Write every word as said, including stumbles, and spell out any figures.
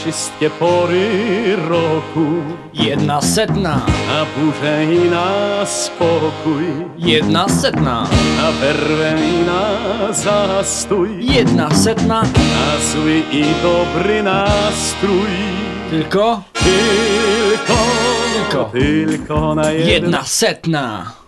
wszystkie pory roku. Jedna setna, Na burzę i na spokój, jedna setna, na werwę i na zastój, jedna setna, na zły i dobry nastrój. tylko, Tylko, Tylko. tylko na jedna setna.